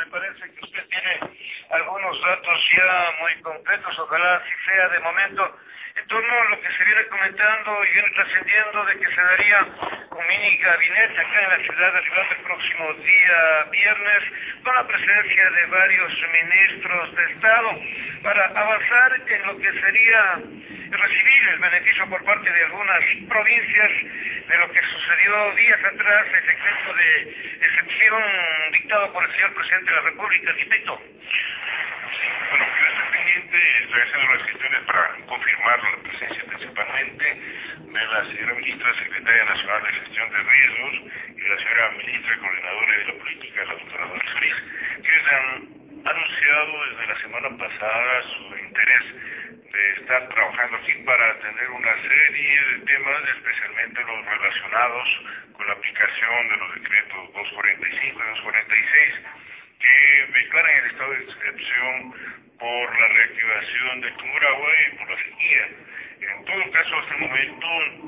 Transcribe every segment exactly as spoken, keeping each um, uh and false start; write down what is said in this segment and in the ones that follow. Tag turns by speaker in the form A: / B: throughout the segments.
A: parece que usted tiene algunos datos ya muy concretos, ojalá así sea de momento, en torno a lo que se viene comentando y viene trascendiendo de que se daría un mini gabinete acá en la ciudad de Riobamba el próximo día viernes, con la presencia de varios ministros de Estado, para avanzar en lo que sería recibir el beneficio por parte de algunas provincias de lo que sucedió días atrás, el decreto de excepción dictado por el señor presidente de la República, arquitecto.
B: Bueno, yo estoy pendiente, estoy haciendo las gestiones para confirmar la presencia principalmente de la señora ministra secretaria nacional de gestión de riesgos y de la señora ministra coordinadora de la política, la doctora Doris Feliz, quienes han anunciado desde la semana pasada su interés de estar trabajando aquí para atender una serie de temas, especialmente los relacionados con la aplicación de los decretos doscientos cuarenta y cinco y doscientos cuarenta y seis, que declaran el estado de excepción por la reactivación de Tungurahua y por la sequía. En todo caso, hasta el momento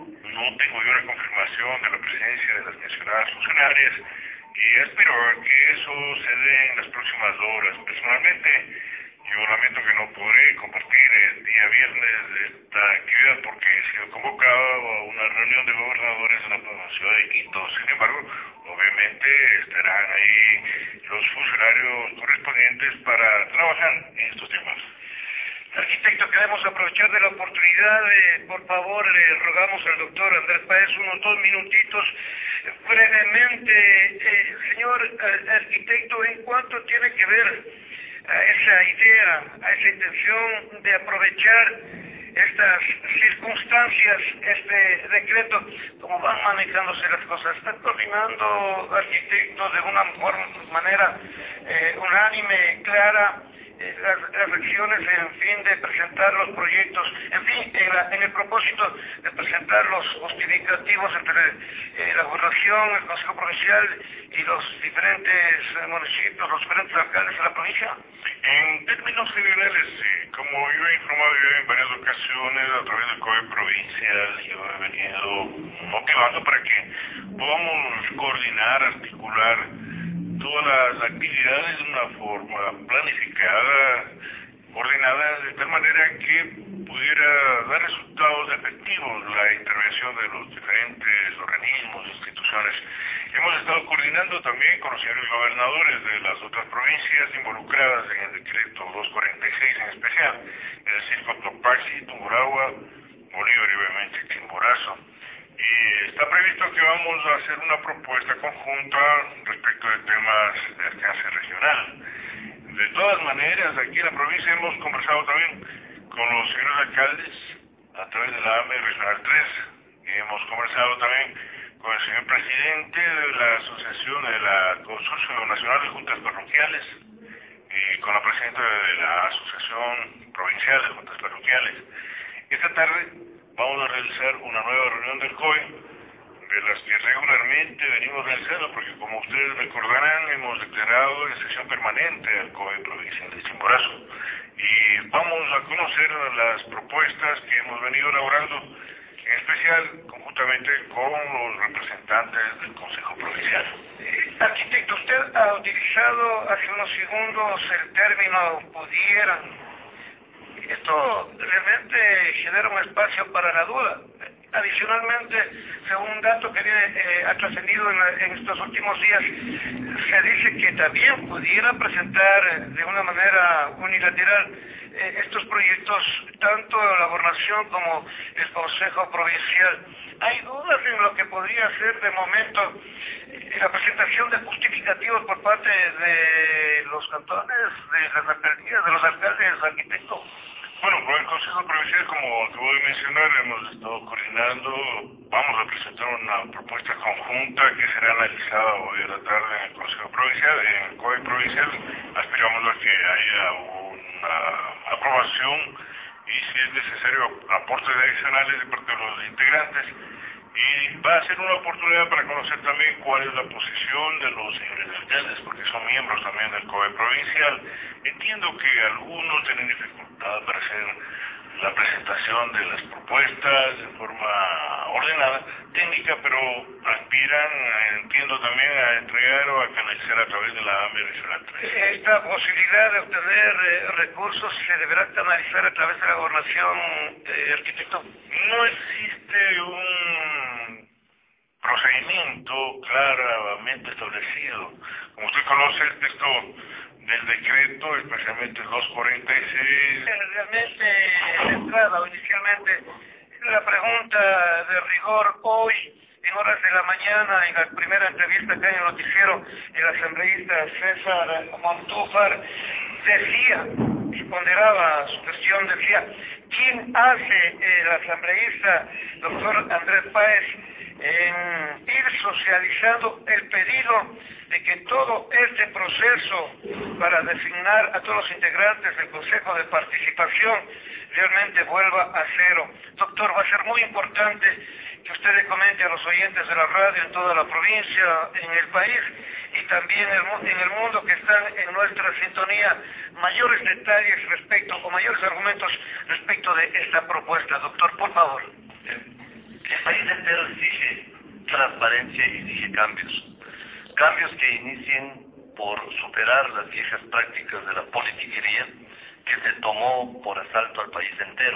B: no tengo yo la confirmación de la presencia de las mencionadas funcionarias y espero que eso se dé en las próximas horas. Personalmente, yo lamento que no podré compartir el día viernes esta actividad porque he sido convocado a una reunión de gobernadores en la ciudad de Quito. Sin embargo, obviamente estarán ahí los funcionarios correspondientes para trabajar en estos temas.
A: Arquitecto, queremos aprovechar de la oportunidad, eh, por favor, le rogamos al doctor Andrés Páez unos dos minutitos, eh, brevemente, eh, señor eh, arquitecto, en cuanto tiene que ver a esa idea, a esa intención de aprovechar estas circunstancias, este decreto, cómo van manejándose las cosas. ¿Está coordinando, arquitecto, de una forma, manera eh, unánime, clara, eh, las, las acciones en fin de presentar los proyectos, en fin, en, la, en el propósito de presentar los justificativos entre eh, la gobernación, el Consejo Provincial y los diferentes eh, municipios, los diferentes alcaldes de la provincia?
B: En términos generales, sí. Como yo he informado yo en varias ocasiones a través del C O E provincial, yo he venido motivando para que podamos coordinar, articular todas las actividades de una forma planificada, coordinada, de tal manera que pudiera dar resultados efectivos la intervención de los diferentes organismos, instituciones. Hemos estado coordinando también con los señores gobernadores de las otras provincias involucradas en el decreto doscientos cuarenta y seis en especial, es decir, Cotopaxi, Tungurahua, Bolívar y obviamente Chimborazo. Y está previsto que vamos a hacer una propuesta conjunta respecto de temas de alcance regional. De todas maneras, aquí en la provincia hemos conversado también con los señores alcaldes a través de la A M E Regional tres. Y hemos conversado también con el señor presidente de la Asociación de la Consorcio Nacional de Juntas Parroquiales y con la presidenta de la Asociación Provincial de Juntas Parroquiales. Esta tarde vamos a realizar una nueva reunión del C O E, de las que regularmente venimos realizando, porque como ustedes recordarán, hemos declarado en sesión permanente al C O E provincial de Chimborazo. Y vamos a conocer las propuestas que hemos venido elaborando, en especial conjuntamente con los representantes del Consejo Provincial.
A: Arquitecto, usted ha utilizado hace unos segundos el término pudieran. Esto realmente genera un espacio para la duda. Adicionalmente, según un dato que viene, eh, ha trascendido en, la, en estos últimos días, se dice que también pudiera presentar eh, de una manera unilateral eh, estos proyectos, tanto la gobernación como el Consejo Provincial. ¿Hay dudas en lo que podría ser de momento eh, la presentación de justificativos por parte de los cantones, de las alcaldías, de los alcaldes, arquitectos?
B: Bueno, con el Consejo Provincial, como acabo de mencionar, hemos estado coordinando, vamos a presentar una propuesta conjunta que será analizada hoy a la tarde en el Consejo Provincial, en el C O E Provincial. Aspiramos a que haya una aprobación y, si es necesario, aportes adicionales de parte de los integrantes. Y va a ser una oportunidad para conocer también cuál es la posición de los señores alcaldes, porque son miembros también del C O E provincial. Entiendo que algunos tienen dificultad para hacer la presentación de las propuestas de forma ordenada, técnica, pero aspiran, entiendo también, a entregar o a canalizar a través de la AME Regional tres.
A: Esta posibilidad de obtener eh, recursos se deberá canalizar a través de la gobernación, eh, arquitecto.
B: No existe un procedimiento claramente establecido. Como usted conoce el texto del decreto, especialmente el doscientos cuarenta y seis.
A: Realmente, de entrada o inicialmente, la pregunta de rigor hoy, en horas de la mañana, en la primera entrevista que hay en el noticiero, el asambleísta César Montúfar decía, y ponderaba su cuestión, decía, ¿quién hace el asambleísta doctor Andrés Páez en ir socializando el pedido de que todo este proceso para designar a todos los integrantes del Consejo de Participación realmente vuelva a cero? Doctor, va a ser muy importante que usted le comente a los oyentes de la radio en toda la provincia, en el país y también en el mundo que están en nuestra sintonía, mayores detalles respecto o mayores argumentos respecto de esta propuesta. Doctor, por favor.
C: El país entero exige transparencia y exige cambios. Cambios que inicien por superar las viejas prácticas de la politiquería que se tomó por asalto al país entero.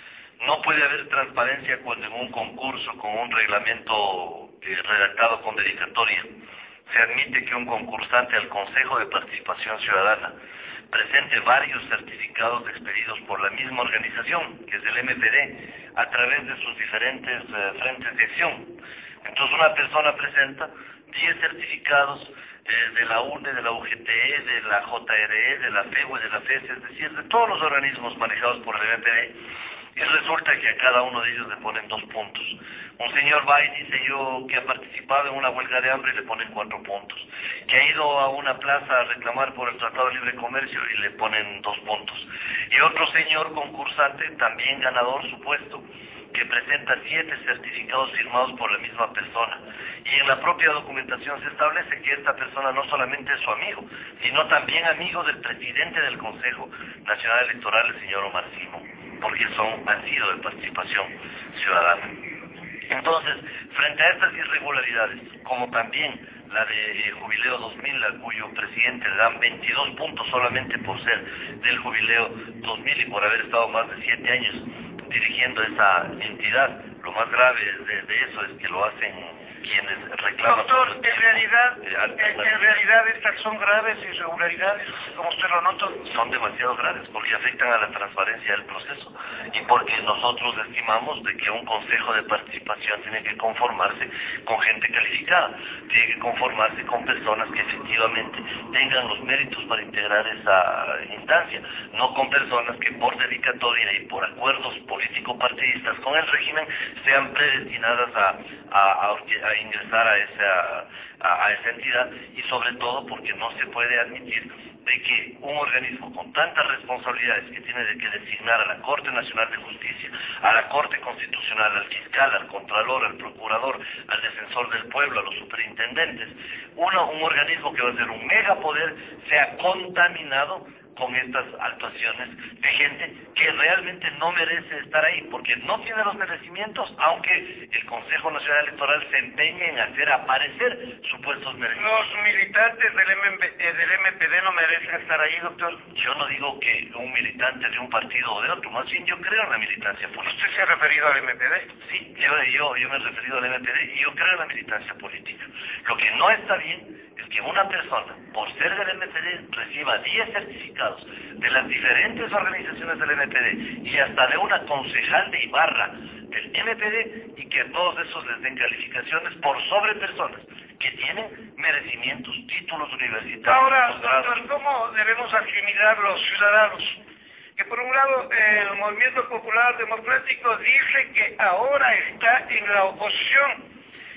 C: No puede haber transparencia cuando en un concurso con un reglamento eh, redactado con dedicatoria se admite que un concursante al Consejo de Participación Ciudadana presente varios certificados expedidos por la misma organización, que es el M P D, a través de sus diferentes eh, frentes de acción. Entonces una persona presenta diez certificados eh, de la U N E, de la U G T E, de la J R E, de la F E U E, de la F E S, es decir, de todos los organismos manejados por el M P D, y resulta que a cada uno de ellos le ponen dos puntos. Un señor va y dice yo que ha participado en una huelga de hambre y le ponen cuatro puntos. Que ha ido a una plaza a reclamar por el Tratado de Libre Comercio y le ponen dos puntos. Y otro señor concursante, también ganador supuesto, que presenta siete certificados firmados por la misma persona. Y en la propia documentación se establece que esta persona no solamente es su amigo, sino también amigo del presidente del Consejo Nacional Electoral, el señor Omar Simo, porque son, han sido de participación ciudadana. Entonces, frente a estas irregularidades, como también la de Jubileo dos mil, a cuyo presidente le dan veintidós puntos solamente por ser del Jubileo dos mil y por haber estado más de siete años dirigiendo esa entidad, lo más grave de, de eso es que lo hacen quienes reclaman...
A: Doctor, en realidad, en, en realidad estas son graves irregularidades, como usted lo nota.
C: Son demasiado graves porque afectan a la transparencia del proceso y porque nosotros estimamos de que un consejo de participación tiene que conformarse con gente calificada, tiene que conformarse con personas que efectivamente tengan los méritos para integrar esa instancia, no con personas que por dedicatoria y por acuerdos político-partidistas con el régimen sean predestinadas a, a, a, a ingresar a esa, a, a esa entidad, y sobre todo porque no se puede admitir de que un organismo con tantas responsabilidades que tiene de que designar a la Corte Nacional de Justicia, a la Corte Constitucional, al fiscal, al contralor, al procurador, al defensor del pueblo, a los superintendentes, uno, un organismo que va a ser un megapoder, sea contaminado con estas actuaciones de gente que realmente no merece estar ahí, porque no tiene los merecimientos, aunque el Consejo Nacional Electoral se empeñe en hacer aparecer supuestos merecimientos.
A: ¿Los militantes del, M P, eh, del M P D no merecen estar ahí, doctor?
C: Yo no digo que un militante de un partido o de otro, más bien yo creo en la militancia política.
A: ¿Usted se ha referido al M P D?
C: Sí, yo, yo, yo me he referido al M P D y yo creo en la militancia política. Lo que no está bien es que una persona, por ser del M P D, reciba diez certificados de las diferentes organizaciones del M P D y hasta de una concejal de Ibarra del M P D, y que a todos esos les den calificaciones por sobre personas que tienen merecimientos, títulos universitarios.
A: Ahora, doctor, ¿cómo debemos asimilar los ciudadanos? Que por un lado el Movimiento Popular Democrático dice que ahora está en la oposición,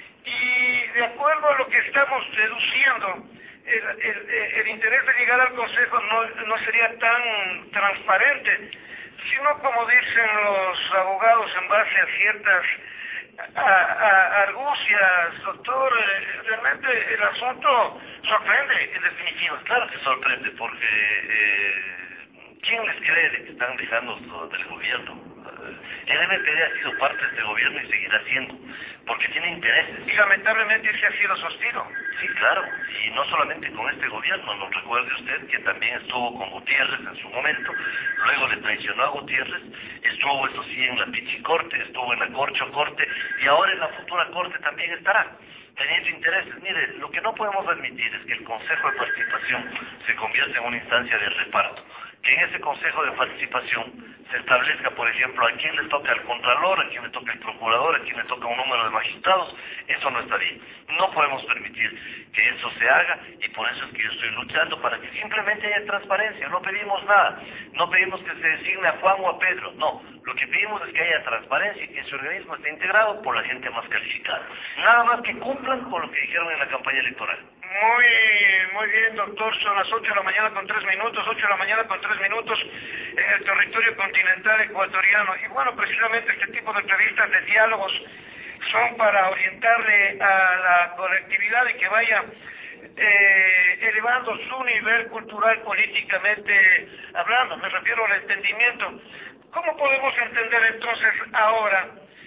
A: y de acuerdo a lo que estamos deduciendo, el, el, el interés de llegar al Consejo no, no sería tan transparente, sino, como dicen los abogados, en base a ciertas a, a, argucias. Doctor, realmente el asunto sorprende, en definitiva.
C: Claro que sorprende, porque eh, ¿quién les cree de que están dejando del gobierno? El M P D ha sido parte de este gobierno y seguirá siendo, porque tiene intereses.
A: Y lamentablemente ese ha sido sostenido.
C: Sí, claro, y no solamente con este gobierno, no recuerde usted que también estuvo con Gutiérrez en su momento, luego le traicionó a Gutiérrez, estuvo eso sí en la Pichicorte, estuvo en la Corcho Corte y ahora en la futura Corte también estará, teniendo intereses. Mire, lo que no podemos admitir es que el Consejo de Participación se convierta en una instancia de reparto, que en ese Consejo de Participación se establezca, por ejemplo, a quién le toca el Contralor, a quién le toca el Procurador, a quién le toca un número de magistrados. Eso no está bien. No podemos permitir que eso se haga y por eso es que yo estoy luchando para que simplemente haya transparencia. No pedimos nada. No pedimos que se designe a Juan o a Pedro. No. Lo que pedimos es que haya transparencia y que ese organismo esté integrado por la gente más calificada. Nada más que cumplan con lo que dijeron en la campaña electoral.
A: Muy, muy bien, doctor. Son las ocho de la mañana con tres minutos, ocho de la mañana con tres minutos en el territorio continental ecuatoriano. Y bueno, precisamente este tipo de entrevistas, de diálogos, son para orientarle a la colectividad y que vaya eh, elevando su nivel cultural políticamente hablando. Me refiero al entendimiento. ¿Cómo podemos entender entonces ahora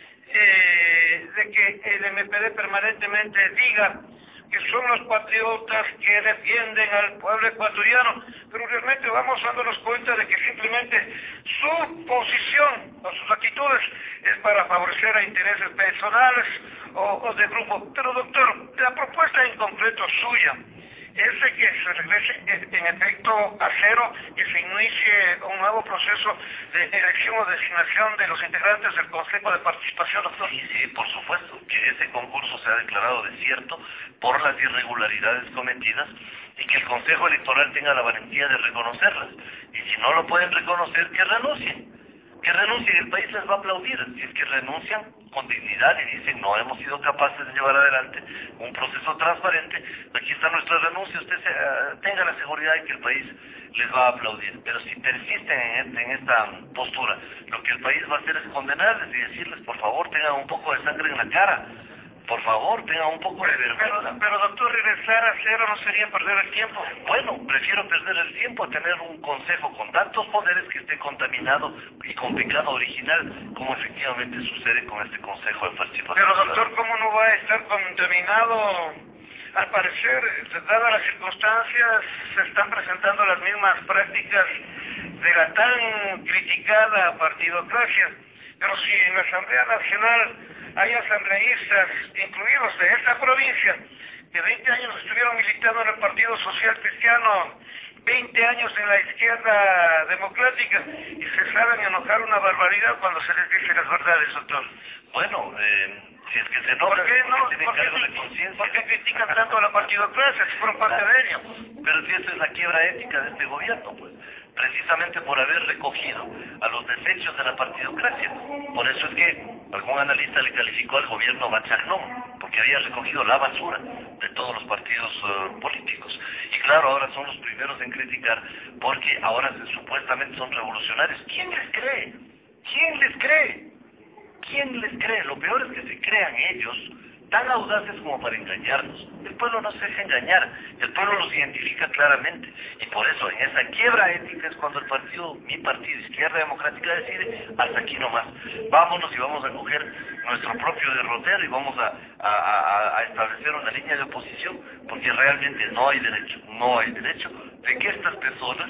A: eh, de que el M P D permanentemente diga que son los patriotas que defienden al pueblo ecuatoriano, pero realmente vamos dándonos cuenta de que simplemente su posición o sus actitudes es para favorecer a intereses personales o, o de grupo? Pero doctor, la propuesta en concreto suya es de que se regrese en efecto a cero, que se inicie un nuevo proceso de elección o designación de los integrantes del Consejo de Participación, doctor.
C: Sí, sí, por supuesto, que ese concurso se ha declarado desierto por las irregularidades cometidas y que el Consejo Electoral tenga la valentía de reconocerlas. Y si no lo pueden reconocer, que renuncien. Que renuncien, el país les va a aplaudir. Si es que renuncian con dignidad y dicen no hemos sido capaces de llevar adelante un proceso transparente, aquí está nuestra renuncia, usted se, uh, tenga la seguridad de que el país les va a aplaudir. Pero si persisten en, este, en esta postura, lo que el país va a hacer es condenarles y decirles por favor tengan un poco de sangre en la cara. Por favor, tenga un poco de vergüenza.
A: Pero, pero doctor, regresar a cero no sería perder el tiempo.
C: Bueno, prefiero perder el tiempo a tener un consejo con tantos poderes que esté contaminado y con pecado original, como efectivamente sucede con este Consejo de Participación.
A: Pero doctor, ¿cómo no va a estar contaminado? Al parecer, dadas las circunstancias, se están presentando las mismas prácticas de la tan criticada partidocracia. Pero si en la Asamblea Nacional hay asambleístas, incluidos de esta provincia, que veinte años estuvieron militando en el Partido Social Cristiano, veinte años en la izquierda democrática, y se saben enojar una barbaridad cuando se les dice las verdades, doctor.
C: Bueno, eh, si es que se enojan,
A: ¿por qué no?
C: tienen
A: ¿Por qué,
C: cargo de conciencia?
A: ¿Por qué critican tanto a la partidocracia si fueron parte de ella?
C: Pero si esa es la quiebra ética de este gobierno, pues, precisamente por haber recogido a los desechos de la partidocracia. Por eso es que algún analista le calificó al gobierno bachagnón, porque había recogido la basura de todos los partidos uh, políticos. Y claro, ahora son los primeros en criticar, porque ahora se, supuestamente son revolucionarios. ¿Quién les cree? ¿Quién les cree? ¿Quién les cree? Lo peor es que se crean ellos tan audaces como para engañarnos. El pueblo no se deja engañar, el pueblo los identifica claramente, y por eso en esa quiebra ética es cuando el partido, mi partido, Izquierda Democrática, decide hasta aquí nomás, vámonos y vamos a coger nuestro propio derrotero y vamos a, a, a, a establecer una línea de oposición, porque realmente no hay derecho, no hay derecho de que estas personas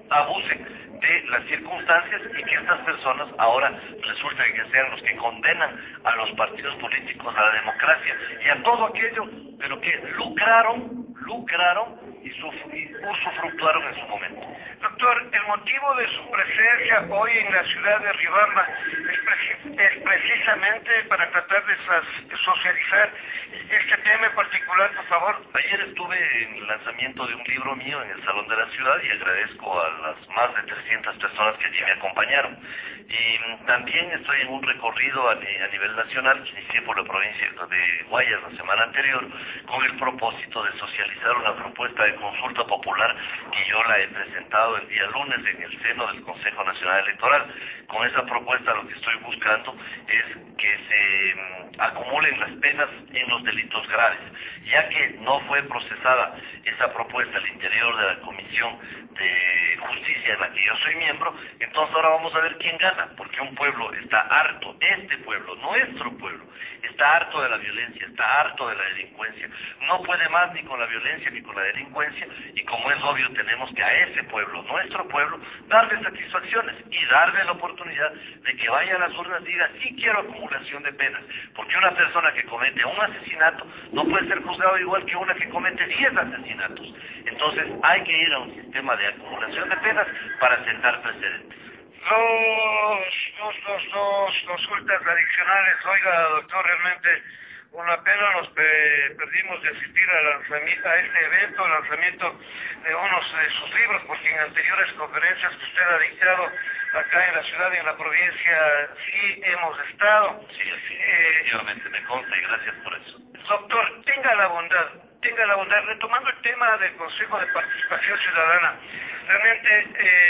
C: abusen de las circunstancias y que estas personas ahora resulta que sean los que condenan a los partidos políticos, a la democracia y a todo aquello, pero que lucraron, lucraron y, y usufructuaron en su momento.
A: Doctor, el motivo de su presencia hoy en la ciudad de Riobamba es, preci es precisamente para tratar de, de socializar este tema en particular, por favor.
C: Ayer estuve en el lanzamiento de un libro mío en el Salón de la Ciudad y agradezco a las más de trescientas personas que allí me acompañaron. Y también estoy en un recorrido a, a nivel nacional que inicié por la provincia de Guayas la semana anterior con el propósito de socializar una propuesta de consulta popular que yo la he presentado el día lunes en el seno del Consejo Nacional Electoral. Con esa propuesta lo que estoy buscando es que se um, acumulen las penas en los delitos graves, ya que no fue procesada esa propuesta al interior de la Comisión de justicia en la que yo soy miembro, entonces ahora vamos a ver quién gana, porque un pueblo está harto, este pueblo, nuestro pueblo, está harto de la violencia, está harto de la delincuencia, no puede más ni con la violencia ni con la delincuencia, y como es obvio tenemos que a ese pueblo, nuestro pueblo, darle satisfacciones y darle la oportunidad de que vaya a las urnas y diga, sí quiero acumulación de penas, porque una persona que comete un asesinato no puede ser juzgado igual que una que comete diez asesinatos. Entonces hay que ir a un sistema de acumulación de penas para sentar precedentes.
A: Los, los, los, los, consultas adicionales, oiga doctor, realmente una pena nos pe perdimos de asistir a, lanzamiento, a este evento, lanzamiento de unos de sus libros, porque en anteriores conferencias que usted ha dictado acá en la ciudad y en la provincia sí hemos estado.
C: Sí, así,
A: eh,
C: efectivamente, me consta y gracias por eso.
A: Doctor, tenga la bondad, tenga la bondad, retomando el tema del Consejo de Participación Ciudadana, realmente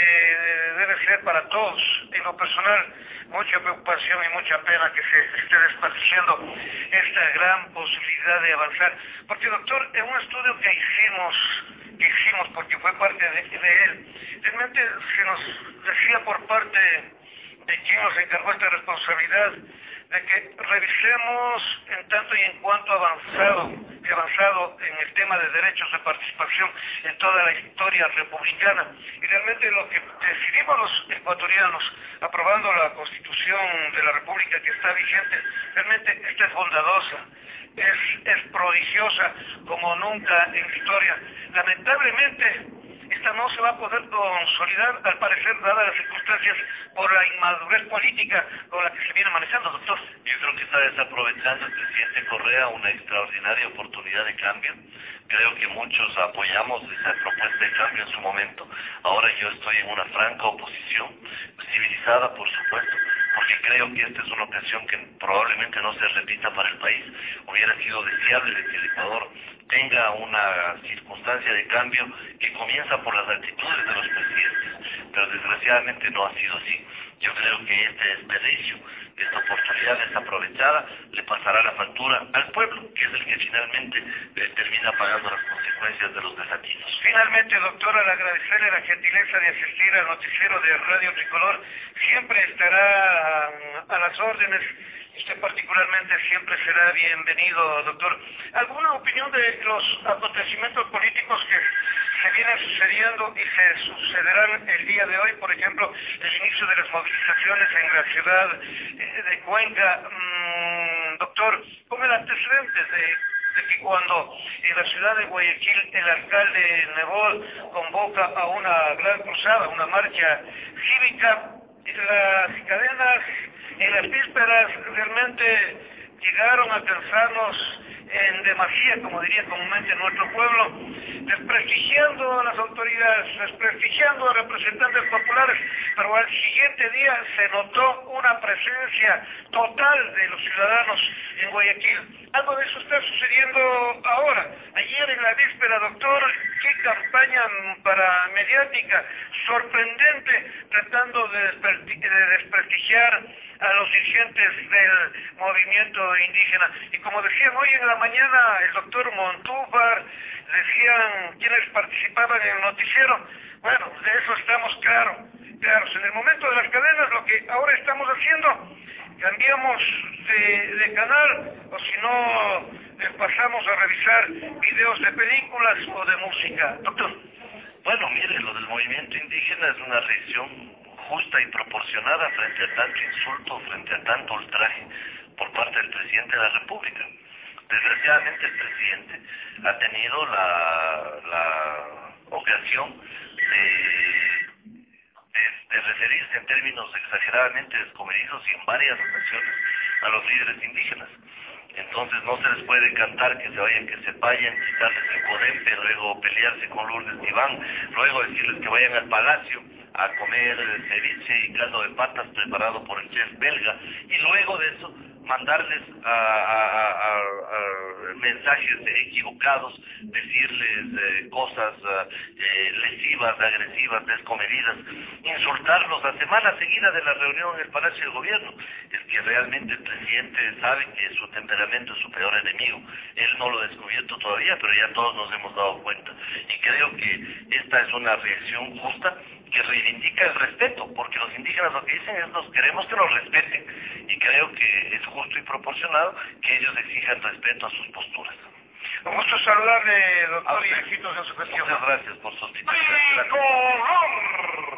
A: eh, debe ser para todos, en lo personal, mucha preocupación y mucha pena que se esté desperdiciando esta gran posibilidad de avanzar. Porque doctor, en un estudio que hicimos, que hicimos porque fue parte de, de él, realmente se nos decía por parte de quien nos encargó esta responsabilidad, de que revisemos en tanto y en cuanto avanzado, avanzado en el tema de derechos de participación en toda la historia republicana. Y realmente lo que decidimos los ecuatorianos, aprobando la Constitución de la República que está vigente, realmente esta es bondadosa, es, es prodigiosa como nunca en la historia. Lamentablemente, esta no se va a poder consolidar, al parecer, dadas las circunstancias, por la inmadurez política con la que se viene manejando, doctor.
C: Yo creo que está desaprovechando el presidente Correa una extraordinaria oportunidad de cambio. Creo que muchos apoyamos esa propuesta de cambio en su momento. Ahora yo estoy en una franca oposición, civilizada por supuesto, porque creo que esta es una ocasión que probablemente no se repita para el país. Hubiera sido deseable de que el Ecuador tenga una circunstancia de cambio que comienza por las actitudes de los presidentes, pero desgraciadamente no ha sido así. Yo creo que este desperdicio, esta oportunidad desaprovechada, le pasará la factura al pueblo, que es el que finalmente eh, termina pagando las consecuencias de los desatinos.
A: Finalmente, doctor, al agradecerle la gentileza de asistir al noticiero de Radio Tricolor, siempre estará a las órdenes. Usted particularmente siempre será bienvenido, doctor. ¿Alguna opinión de los acontecimientos políticos que se vienen sucediendo y se sucederán el día de hoy? Por ejemplo, el inicio de las movilizaciones en la ciudad de Cuenca. Mm, doctor, con el antecedente de, de que cuando en la ciudad de Guayaquil el alcalde Nebot convoca a una gran cruzada, una marcha cívica, las cadenas en las vísperas realmente llegaron a alcanzarnos en demasía, como diría comúnmente nuestro pueblo, desprestigiando a las autoridades, desprestigiando a representantes populares, pero al siguiente día se notó una presencia total de los ciudadanos en Guayaquil. Algo de eso está sucediendo ahora. Ayer en la víspera, doctor, qué campaña para mediática, sorprendente, tratando de, despresti de desprestigiar a los dirigentes del movimiento indígena. Y como decían hoy en la mañana el doctor Montúfar, decían quienes participaban en el noticiero, bueno, de eso estamos claros, claros. En el momento de las cadenas, lo que ahora estamos haciendo, cambiamos de, de canal, o si no, eh, pasamos a revisar videos de películas o de música. Doctor.
C: Bueno, mire, lo del movimiento indígena es una reacción justa y proporcionada frente a tanto insulto, frente a tanto ultraje por parte del presidente de la República. Desgraciadamente el presidente ha tenido la, la ocasión de, de, de referirse en términos exageradamente descomedidos y en varias ocasiones a los líderes indígenas. Entonces no se les puede cantar que se vayan, que se vayan, quitarles el codempe, luego pelearse con Lourdes Diván, luego decirles que vayan al palacio a comer ceviche y caldo de patas preparado por el chef belga, y luego de eso mandarles a, a, a, a mensajes equivocados, decirles eh, cosas eh, lesivas, agresivas, descomedidas, insultarlos la semana seguida de la reunión en el Palacio del Gobierno. Es que realmente el presidente sabe que su temperamento es su peor enemigo. Él no lo ha descubierto todavía, pero ya todos nos hemos dado cuenta. Y creo que esta es una reacción justa que reivindica el respeto, porque los indígenas lo que dicen es nos queremos que nos respeten, y creo que es justo y proporcionado que ellos exijan respeto a sus posturas.
A: Un gusto saludarle, doctor, y éxitos en su gestión.
C: Muchas gracias por su hospitalidad.
A: ¡Tricolor!